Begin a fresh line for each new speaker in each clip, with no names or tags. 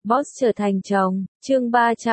Boss trở thành chồng, chương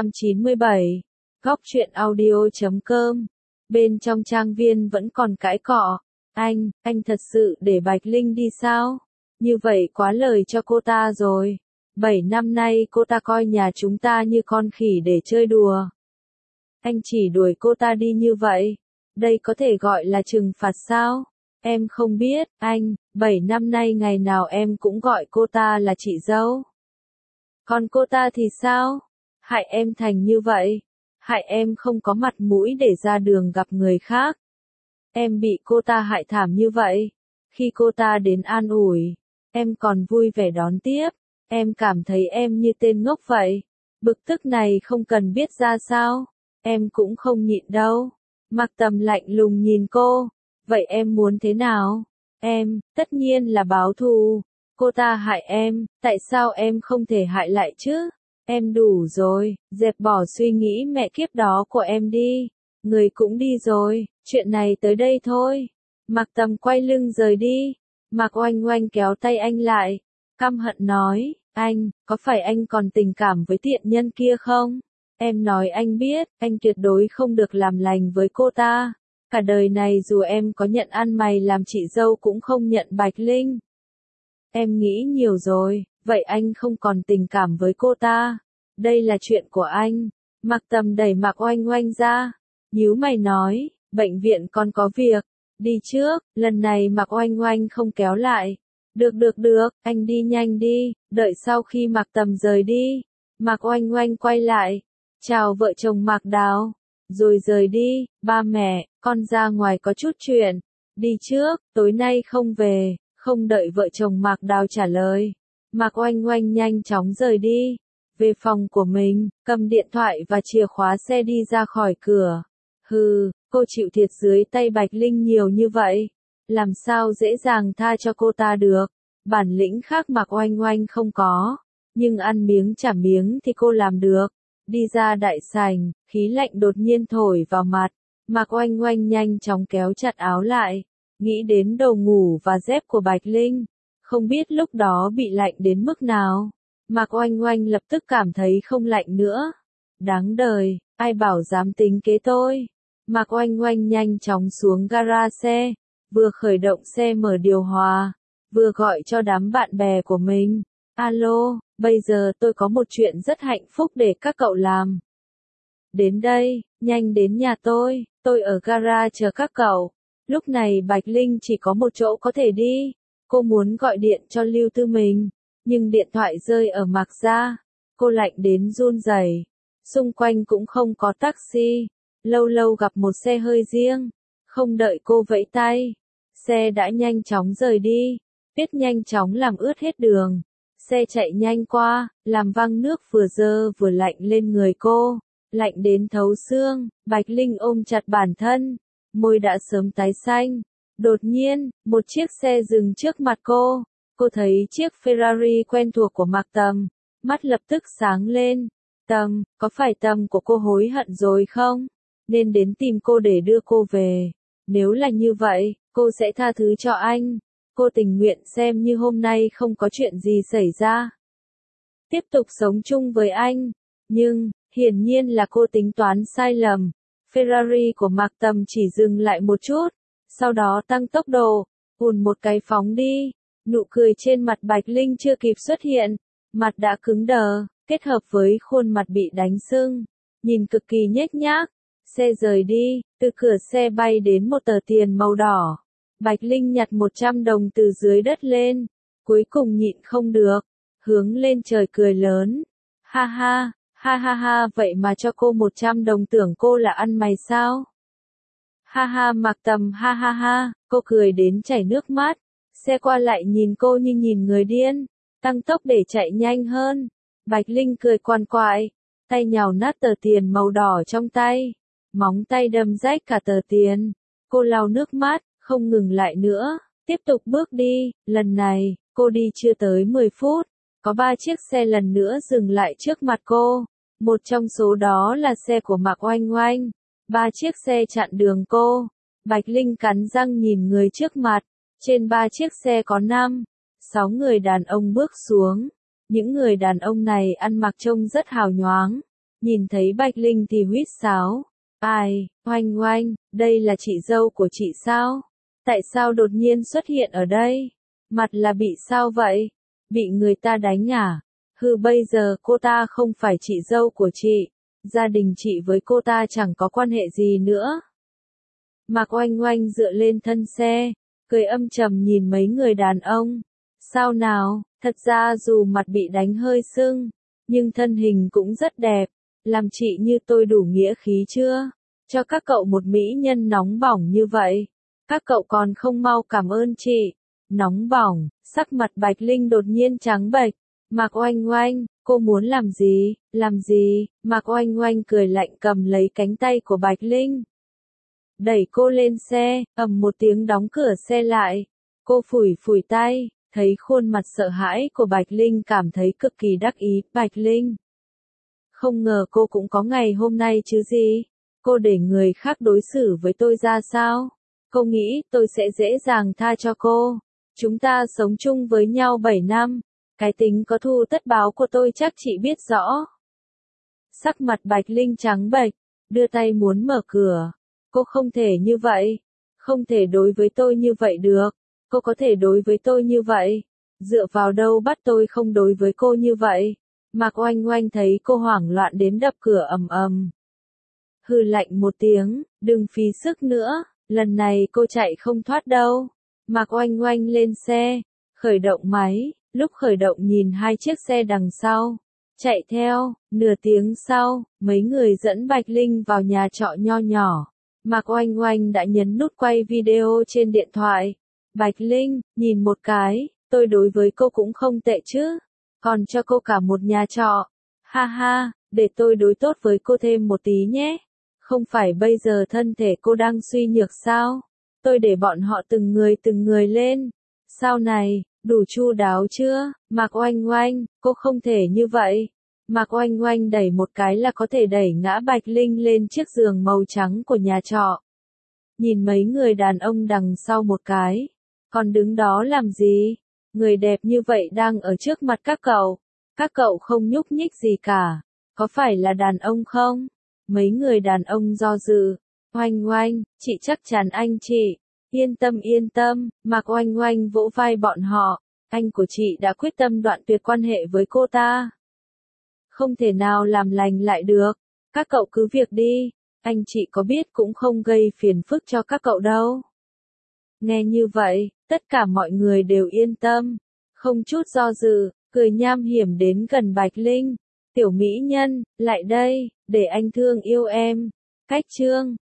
397. Góc truyện audio.com. Bên trong trang viên vẫn còn cãi cọ. Anh thật sự để Bạch Linh đi sao? Như vậy quá lời cho cô ta rồi. 7 năm nay cô ta coi nhà chúng ta như con khỉ để chơi đùa. Anh chỉ đuổi cô ta đi như vậy. Đây có thể gọi là trừng phạt sao? Em không biết, 7 năm nay ngày nào em cũng gọi cô ta là chị dâu. Còn cô ta thì sao? Hại em thành như vậy. Hại em không có mặt mũi để ra đường gặp người khác. Em bị cô ta hại thảm như vậy. Khi cô ta đến an ủi, em còn vui vẻ đón tiếp. Em cảm thấy em như tên ngốc vậy. Bực tức này không cần biết ra sao. Em cũng không nhịn đâu. Mặc Tầm lạnh lùng nhìn cô. Vậy em muốn thế nào? Em, tất nhiên là báo thù. Cô ta hại em, tại sao em không thể hại lại chứ? Em đủ rồi, dẹp bỏ suy nghĩ mẹ kiếp đó của em đi. Người cũng đi rồi, chuyện này tới đây thôi. Mặc Tầm quay lưng rời đi. Mạc Oanh Oanh kéo tay anh lại. Căm hận nói, có phải anh còn tình cảm với tiện nhân kia không? Em nói anh biết, anh tuyệt đối không được làm lành với cô ta. Cả đời này dù em có nhận ăn mày làm chị dâu cũng không nhận Bạch Linh. Em nghĩ nhiều rồi, vậy anh không còn tình cảm với cô ta. Đây là chuyện của anh. Mạc Tầm đẩy Mạc Oanh Oanh ra. Nhíu mày nói, bệnh viện còn có việc. Đi trước, lần này Mạc Oanh Oanh không kéo lại. Được, anh đi nhanh đi, đợi sau khi Mạc Tầm rời đi. Mạc Oanh Oanh quay lại. Chào vợ chồng Mạc Đào. Rồi rời đi, ba mẹ, con ra ngoài có chút chuyện. Đi trước, tối nay không về. Không đợi vợ chồng Mạc Đào trả lời. Mạc Oanh Oanh nhanh chóng rời đi. Về phòng của mình, cầm điện thoại và chìa khóa xe đi ra khỏi cửa. Cô chịu thiệt dưới tay Bạch Linh nhiều như vậy. Làm sao dễ dàng tha cho cô ta được. Bản lĩnh khác Mạc Oanh Oanh không có. Nhưng ăn miếng trả miếng thì cô làm được. Đi ra đại sảnh, khí lạnh đột nhiên thổi vào mặt. Mạc Oanh Oanh nhanh chóng kéo chặt áo lại. Nghĩ đến đồ ngủ và dép của Bạch Linh. Không biết lúc đó bị lạnh đến mức nào. Mạc Oanh Oanh lập tức cảm thấy không lạnh nữa. Đáng đời, ai bảo dám tính kế tôi. Mạc Oanh Oanh nhanh chóng xuống gara xe. Vừa khởi động xe mở điều hòa. Vừa gọi cho đám bạn bè của mình. Alo, bây giờ tôi có một chuyện rất hạnh phúc để các cậu làm. Đến đây, nhanh đến nhà tôi ở gara chờ các cậu. Lúc này Bạch Linh chỉ có một chỗ có thể đi. Cô muốn gọi điện cho Lưu Tư Mình, nhưng điện thoại rơi ở Mạc gia. Cô lạnh đến run rẩy. Xung quanh cũng không có taxi. Lâu lâu gặp một xe hơi riêng. Không đợi cô vẫy tay, xe đã nhanh chóng rời đi. Tuyết nhanh chóng làm ướt hết đường. Xe chạy nhanh qua, làm văng nước vừa dơ vừa lạnh lên người cô. Lạnh đến thấu xương. Bạch Linh ôm chặt bản thân. Môi đã sớm tái xanh. Đột nhiên, một chiếc xe dừng trước mặt cô. Cô thấy chiếc Ferrari quen thuộc của Mạc Tầm. Mắt lập tức sáng lên. Tầm, có phải Tầm của cô hối hận rồi không? Nên đến tìm cô để đưa cô về. Nếu là như vậy, cô sẽ tha thứ cho anh. Cô tình nguyện xem như hôm nay không có chuyện gì xảy ra. Tiếp tục sống chung với anh. Nhưng, hiển nhiên là cô tính toán sai lầm. Ferrari của Mạc Tầm chỉ dừng lại một chút, sau đó tăng tốc độ, một cái phóng đi. Nụ cười trên mặt Bạch Linh chưa kịp xuất hiện, mặt đã cứng đờ, kết hợp với khuôn mặt bị đánh sưng, nhìn cực kỳ nhếch nhác. Xe rời đi, từ cửa xe bay đến một tờ tiền màu đỏ. Bạch Linh nhặt 100 đồng từ dưới đất lên, cuối cùng nhịn không được, hướng lên trời cười lớn. Ha ha, vậy mà cho cô 100 đồng tưởng cô là ăn mày sao? Ha ha Mạc Tầm ha, cô cười đến chảy nước mắt. Xe qua lại nhìn cô như nhìn người điên, tăng tốc để chạy nhanh hơn. Bạch Linh cười quằn quại, tay nhào nát tờ tiền màu đỏ trong tay. Móng tay đâm rách cả tờ tiền. Cô lau nước mắt, không ngừng lại nữa, tiếp tục bước đi. Lần này, cô đi chưa tới 10 phút. Có 3 chiếc xe lần nữa dừng lại trước mặt cô. Một trong số đó là xe của Mạc Oanh Oanh. 3 chiếc xe chặn đường cô. Bạch Linh cắn răng nhìn người trước mặt. Trên 3 chiếc xe có 5, 6 người đàn ông bước xuống. Những người đàn ông này ăn mặc trông rất hào nhoáng. Nhìn thấy Bạch Linh thì huýt sáo. Ai, Oanh Oanh, đây là chị dâu của chị sao? Tại sao đột nhiên xuất hiện ở đây? Mặt là bị sao vậy? Bị người ta đánh à? Hừ, bây giờ cô ta không phải chị dâu của chị. Gia đình chị với cô ta chẳng có quan hệ gì nữa. Mạc Oanh Oanh dựa lên thân xe, cười âm trầm nhìn mấy người đàn ông. Sao nào, thật ra dù mặt bị đánh hơi sưng, nhưng thân hình cũng rất đẹp. Làm chị như tôi đủ nghĩa khí chưa? Cho các cậu một mỹ nhân nóng bỏng như vậy. Các cậu còn không mau cảm ơn chị. Nóng bỏng, sắc mặt Bạch Linh đột nhiên trắng bệch. Mạc Oanh Oanh, cô muốn làm gì? Làm gì? Mạc Oanh Oanh cười lạnh cầm lấy cánh tay của Bạch Linh. Đẩy cô lên xe, ầm một tiếng đóng cửa xe lại. Cô phủi phủi tay, thấy khuôn mặt sợ hãi của Bạch Linh cảm thấy cực kỳ đắc ý. Bạch Linh, không ngờ cô cũng có ngày hôm nay chứ gì. Cô để người khác đối xử với tôi ra sao? Cô nghĩ tôi sẽ dễ dàng tha cho cô. Chúng ta sống chung với nhau 7 năm. Cái tính có thù tất báo của tôi chắc chị biết rõ. Sắc mặt Bạch Linh trắng bệch, đưa tay muốn mở cửa. Cô không thể như vậy. Không thể đối với tôi như vậy được. Cô có thể đối với tôi như vậy. Dựa vào đâu bắt tôi không đối với cô như vậy? Mạc Oanh Oanh thấy cô hoảng loạn đến đập cửa ầm ầm. Hừ lạnh một tiếng, đừng phí sức nữa, lần này cô chạy không thoát đâu. Mạc Oanh Oanh lên xe, khởi động máy, lúc khởi động nhìn hai chiếc xe đằng sau. Chạy theo, nửa tiếng sau, mấy người dẫn Bạch Linh vào nhà trọ nho nhỏ. Mạc Oanh Oanh đã nhấn nút quay video trên điện thoại. Bạch Linh, nhìn một cái, tôi đối với cô cũng không tệ chứ. Còn cho cô cả một nhà trọ. Ha ha, để tôi đối tốt với cô thêm một tí nhé. Không phải bây giờ thân thể cô đang suy nhược sao? Tôi để bọn họ từng người lên. Sau này, đủ chu đáo chưa? Mạc Oanh Oanh, cô không thể như vậy. Mạc Oanh Oanh đẩy một cái là có thể đẩy ngã Bạch Linh lên chiếc giường màu trắng của nhà trọ. Nhìn mấy người đàn ông đằng sau một cái. Còn đứng đó làm gì? Người đẹp như vậy đang ở trước mặt các cậu. Các cậu không nhúc nhích gì cả. Có phải là đàn ông không? Mấy người đàn ông do dự. Oanh Oanh, chị chắc chắn anh chị. Yên tâm, Mạc Oanh Oanh vỗ vai bọn họ. Anh của chị đã quyết tâm đoạn tuyệt quan hệ với cô ta. Không thể nào làm lành lại được. Các cậu cứ việc đi. Anh chị có biết cũng không gây phiền phức cho các cậu đâu. Nghe như vậy, tất cả mọi người đều yên tâm. Không chút do dự, cười nham hiểm đến gần Bạch Linh. Tiểu mỹ nhân, lại đây, để anh thương yêu em. Cách chương